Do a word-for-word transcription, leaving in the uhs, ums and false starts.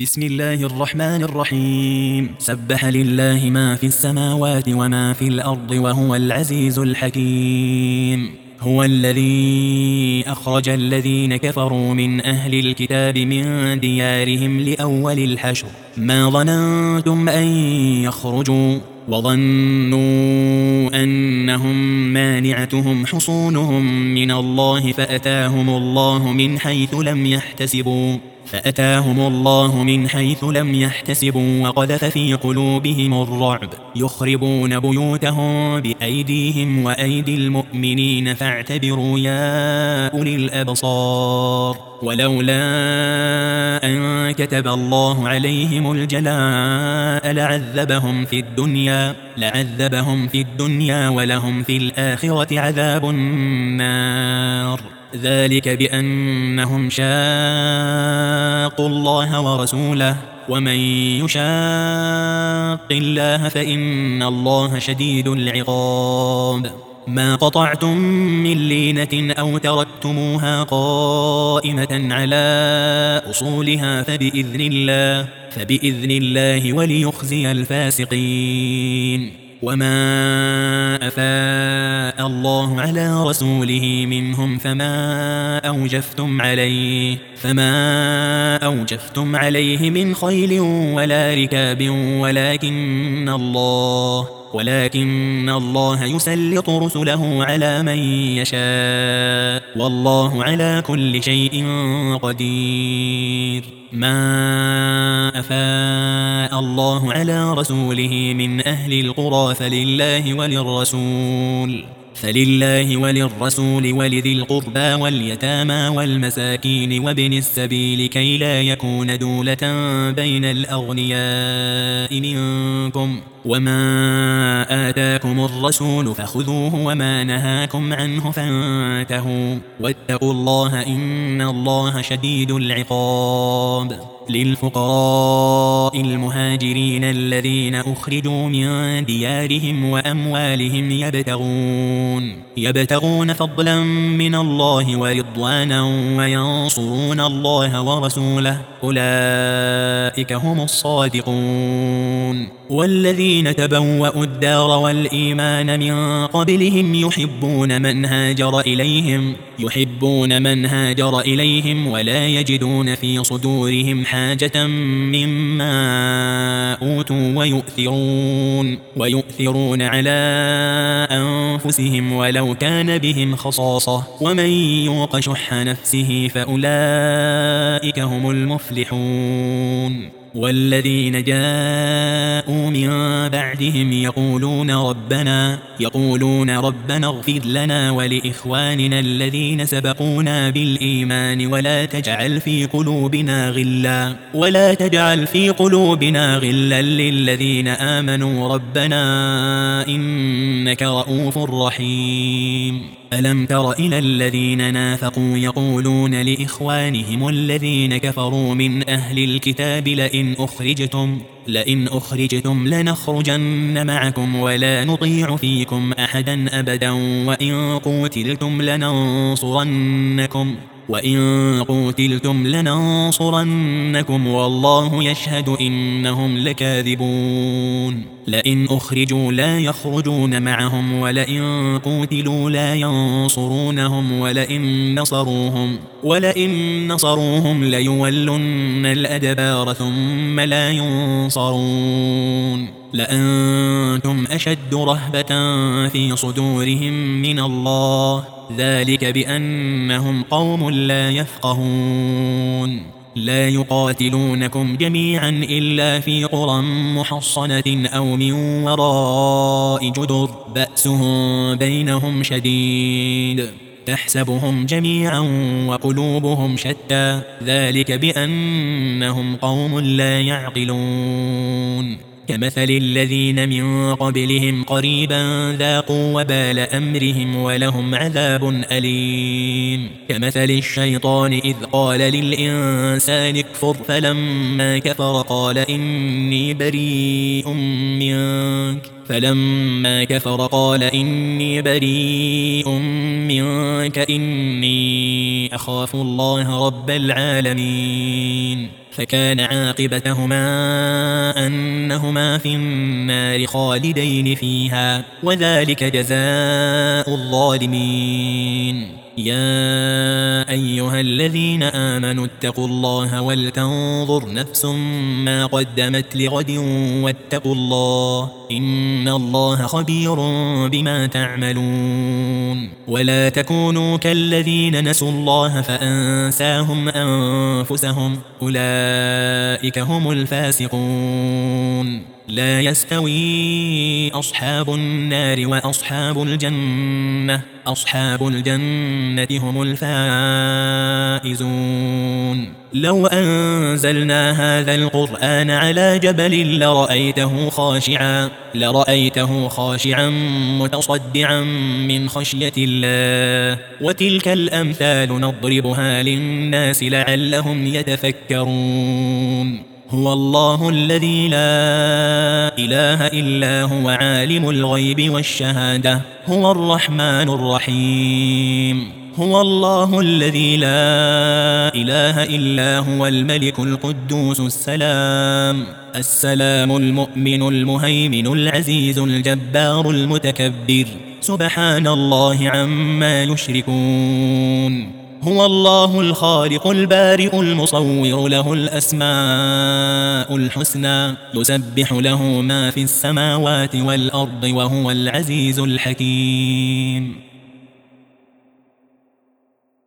بسم الله الرحمن الرحيم. سبح لله ما في السماوات وما في الأرض وهو العزيز الحكيم. هو الذي أخرج الذين كفروا من أهل الكتاب من ديارهم لأول الحشر ما ظننتم أن يخرجوا وظنوا أنهم مانعتهم حصونهم من الله فأتاهم الله من حيث لم يحتسبوا فأتاهم الله من حيث لم يحتسبوا وقذف في قلوبهم الرعب يخربون بيوتهم بأيديهم وأيدي المؤمنين فاعتبروا يا أولي الأبصار. ولولا أن كتب الله عليهم الجلاء لعذبهم في الدنيا لعذبهم في الدنيا ولهم في الآخرة عذاب النار. ذلك بأنهم شاقوا الله ورسوله ومن يشاق الله فإن الله شديد العقاب. ما قطعتم من لينة أو تركتموها قائمة على أصولها فبإذن الله فبإذن الله وليخزي الفاسقين. وما أفاء الله على رسوله منهم فما أوجفتم عليه فما أوجفتم عليه من خيل ولا ركاب ولكن الله ولكن الله يسلط رسله على من يشاء والله على كل شيء قدير. ما أفاء الله على رسوله من أهل القرى فلله وللرسول فلله وللرسول ولذي القربى واليتامى والمساكين وابن السبيل كي لا يكون دولة بين الأغنياء منكم. وما آتاكم الرسول فخذوه وما نهاكم عنه فانتهوا واتقوا الله إن الله شديد العقاب. للفقراء المهاجرين الذين أخرجوا من ديارهم وأموالهم يبتغون يبتغون فضلا من الله ورضوانا وينصرون الله ورسوله أولئك هم الصادقون. والذين تبوأوا الدار والإيمان من قبلهم يحبون من هاجر إليهم يحبون من هاجر إليهم ولا يجدون في صدورهم حاجة مما أوتوا ويؤثرون ويؤثرون على أنفسهم ولو كان بهم خصاصة ومن يوق شح نفسه فأولئك هم المفلحون. والذين جاءوا من بعدهم يقولون ربنا يقولون ربنا اغفر لنا ولإخواننا الذين سبقونا بالإيمان ولا تجعل في قلوبنا غلا ولا تجعل في قلوبنا غلا للذين آمنوا ربنا إنك رؤوف رحيم. ألم تر إلى الذين نافقوا يقولون لإخوانهم الذين كفروا من أهل الكتاب لئن أخرجتم لئن أخرجتم لنخرجن معكم ولا نطيع فيكم أحدا أبدا وإن قوتلتم لننصرنكم وإن قوتلتم لننصرنكم والله يشهد إنهم لكاذبون. لئن أخرجوا لا يخرجون معهم ولئن قوتلوا لا ينصرونهم ولئن نصروهم ولئن نصروهم ليولن الأدبار ثم لا ينصرون. لأنتم أشد رهبة في صدورهم من الله ذلك بأنهم قوم لا يفقهون. لا يقاتلونكم جميعا إلا في قرى محصنة أو من وراء جدر بأسهم بينهم شديد تحسبهم جميعا وقلوبهم شتى ذلك بأنهم قوم لا يعقلون. كمثل الذين من قبلهم قريبا ذاقوا وبال أمرهم ولهم عذاب أليم. كمثل الشيطان إذ قال للإنسان اكفر فلما كفر قال إني بريء منك فلما كفر قال إني بريء منك إني أخاف الله رب العالمين. فكان عاقبتهما أنهما في النار خالدين فيها وذلك جزاء الظالمين. يا أيها الذين آمنوا اتقوا الله ولتنظر نفس ما قدمت لغد واتقوا الله إن الله خبير بما تعملون. ولا تكونوا كالذين نسوا الله فأنساهم أنفسهم أولئك هم الفاسقون. لا يستوي أصحاب النار وأصحاب الجنة أصحاب الجنة هم الفائزون. لو أنزلنا هذا القرآن على جبل لرأيته خاشعا لرأيته خاشعا متصدعا من خشية الله. وتلك الأمثال نضربها للناس لعلهم يتفكرون. هو الله الذي لا إله إلا هو عالم الغيب والشهادة هو الرحمن الرحيم. هو الله الذي لا إله إلا هو الملك القدوس السلام السلام المؤمن المهيمن العزيز الجبار المتكبر سبحان الله عما يشركون. هو الله الخالق البارئ المصور له الأسماء الحسنى يسبح له ما في السماوات والأرض وهو العزيز الحكيم.